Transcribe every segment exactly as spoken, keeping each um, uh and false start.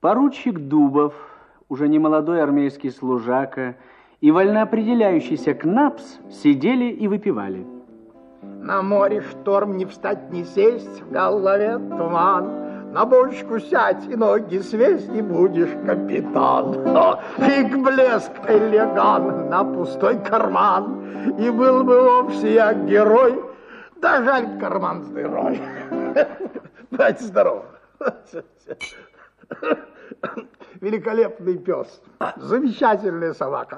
Поручик Дубов, уже не молодой армейский служака, и вольноопределяющийся Кнапс сидели и выпивали. На море шторм, не встать, не сесть, в голове туман. На бочку сядь и ноги свесть, и будешь капитан. О, фиг блеск, элеган на пустой карман. И был бы вовсе я герой, да жаль, карман с дырой. Братья, здорово. Великолепный пес, замечательная собака.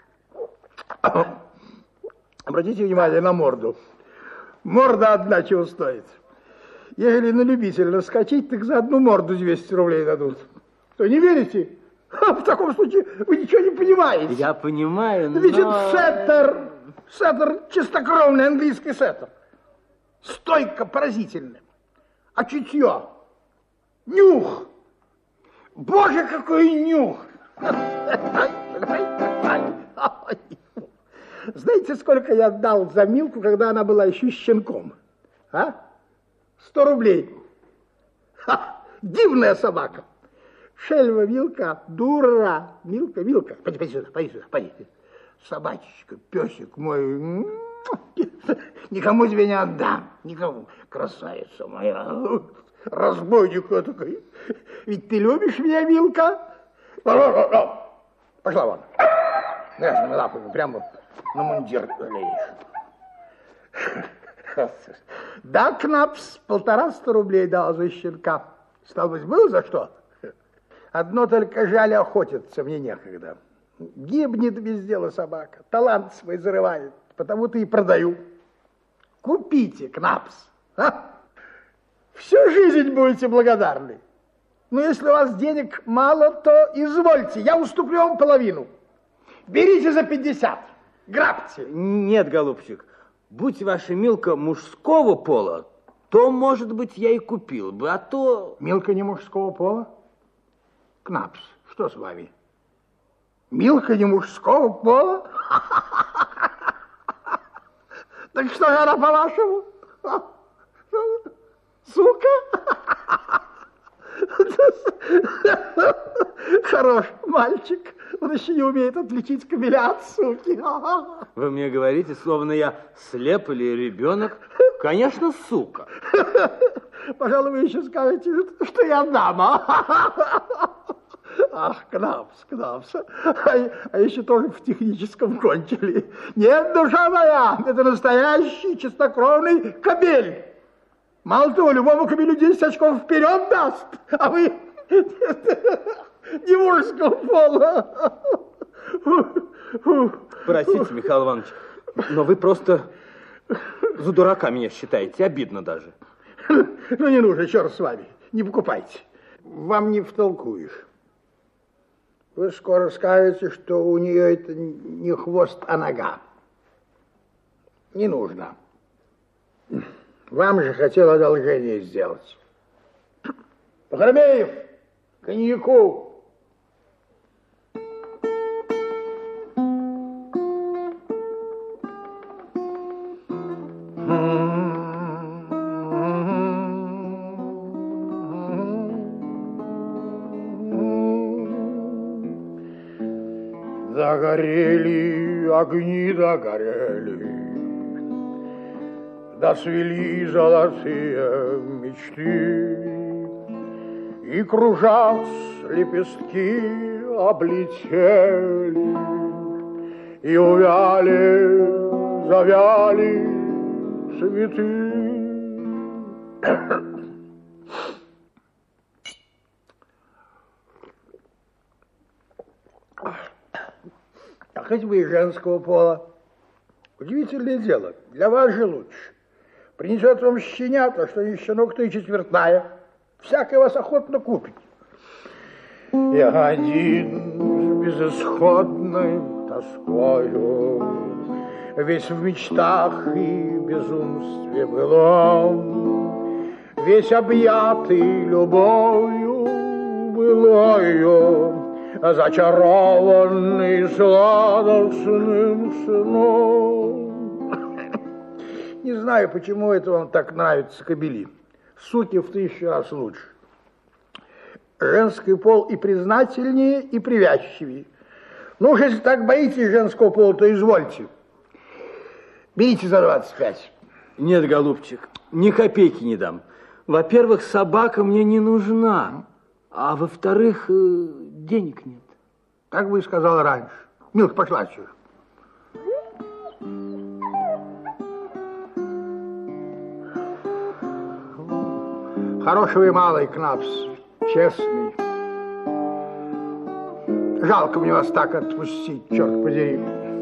Обратите внимание на морду. Морда одна чего стоит. Если на любителя скачать, так за одну морду двести рублей дадут. Что, не верите? В таком случае вы ничего не понимаете. Я понимаю, но... Ведь это сеттер, сеттер, чистокровный английский сеттер. Стойка поразительная. А чутье? Нюх. Боже, какой нюх! Знаете, сколько я дал за Милку, когда она была еще щенком? А? Сто рублей. Ха, дивная собака. Шельва Милка, дура. Милка, Милка. Пойди, пойди сюда, пойди сюда, пойди. Собачечка, песик мой. Никому тебе не отдам. Никому. Красавица моя. Разбойник такой. Ведь ты любишь меня, Милка? Пошла вон. Лапу прямо на мундир лезешь. Да, Кнапс, полтораста рублей дал за щенка. Стало быть, было за что? Одно только жаль, охотиться мне некогда. Гибнет без дела собака, талант свой зарывает, потому-то и продаю. Купите, Кнапс. А? Всю жизнь будете благодарны. Но если у вас денег мало, то извольте, я уступлю вам половину. Берите за пятьдесят, грабьте. Нет, голубчик, будь ваша Милка мужского пола, то, может быть, я и купил бы, а то... Милка не мужского пола? Кнапс, что с вами? Милка не мужского пола? Так что же она, по-вашему? Сука? Хорош мальчик. Он еще не умеет отличить кобеля от суки. Вы мне говорите, словно я слеп или ребенок? Конечно, сука. Пожалуй, вы еще скажете, что я дама. Ах, Кнапс, Кнапс. А, а еще тоже в техническом кончили. Нет, душа моя, это настоящий чистокровный кобель. Мало того, любому кобелю десять очков вперед даст, а вы не мужского пола. Простите, Михаил Иванович, но вы просто за дурака меня считаете, обидно даже. Ну, не нужно, черт с вами, не покупайте. Вам не втолкуешь. Вы скоро скажете, что у нее это не хвост, а нога. Не нужно. Вам же хотел одолжение сделать. Пахромеев, коньяку. Догорели огни, догорели, да свели золотые мечты, и кружась лепестки облетели, и увяли, завяли цветы. А хоть бы и женского пола. Удивительное дело, для вас же лучше. Принесет вам щенята, что не щенок, то и четвертная. Всякое вас охотно купит. Я один с безысходной тоскою, весь в мечтах и безумстве былом, весь объятый любовью былою, зачарованный сладостным сном. Не знаю, почему это вам так нравится, кобели. Суки в тысячу раз лучше. Женский пол и признательнее, и привязчивее. Ну уж если так боитесь женского пола, то извольте. Берите за двадцать пять. Нет, голубчик, ни копейки не дам. Во-первых, собака мне не нужна, а во-вторых, денег нет. Так бы и сказал раньше. Милка, пошла отсюда. Хороший вы малый, Кнапс, честный. Жалко мне вас так отпустить, черт подери.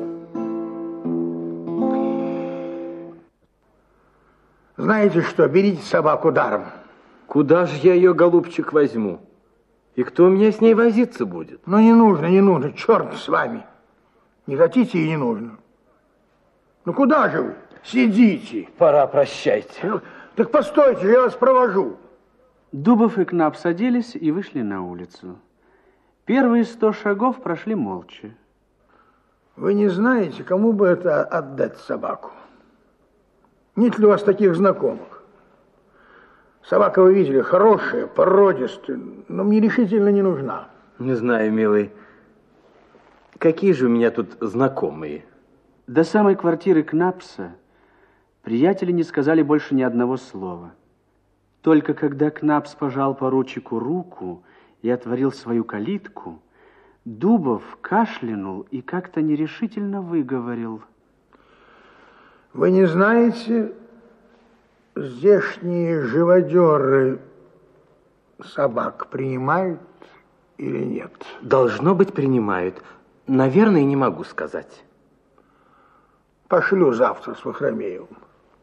Знаете что, берите собаку даром. Куда же я ее, голубчик, возьму? И кто у меня с ней возиться будет? Ну, не нужно, не нужно, черт с вами. Не хотите и не нужно. Ну, куда же вы? Сидите. Пора, прощайте. Ну, так постойте, я вас провожу. Дубов и Кнап садились и вышли на улицу. Первые сто шагов прошли молча. Вы не знаете, кому бы это отдать собаку? Нет ли у вас таких знакомых? Собака, вы видели, хорошая, породистая, но мне решительно не нужна. Не знаю, милый. Какие же у меня тут знакомые? До самой квартиры Кнапса приятели не сказали больше ни одного слова. Только когда Кнапс пожал поручику руку и отворил свою калитку, Дубов кашлянул и как-то нерешительно выговорил: вы не знаете, здешние живодеры собак принимают или нет? Должно быть, принимают. Наверное, не могу сказать. Пошлю завтра с Вахромеевым.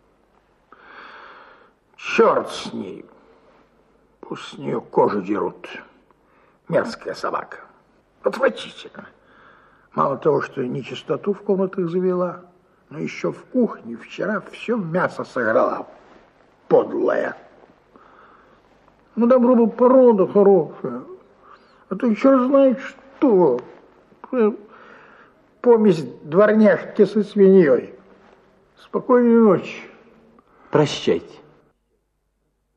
Черт с ней. Пусть с нее кожу дерут. Мерзкая собака. Отвратительно. Мало того, что нечистоту в комнатах завела, но еще в кухне вчера все мясо сожрала. Подлая. Ну, добро бы порода хорошая. А то черт знает что. Помесь дворняжки со свиньей. Спокойной ночи. Прощайте.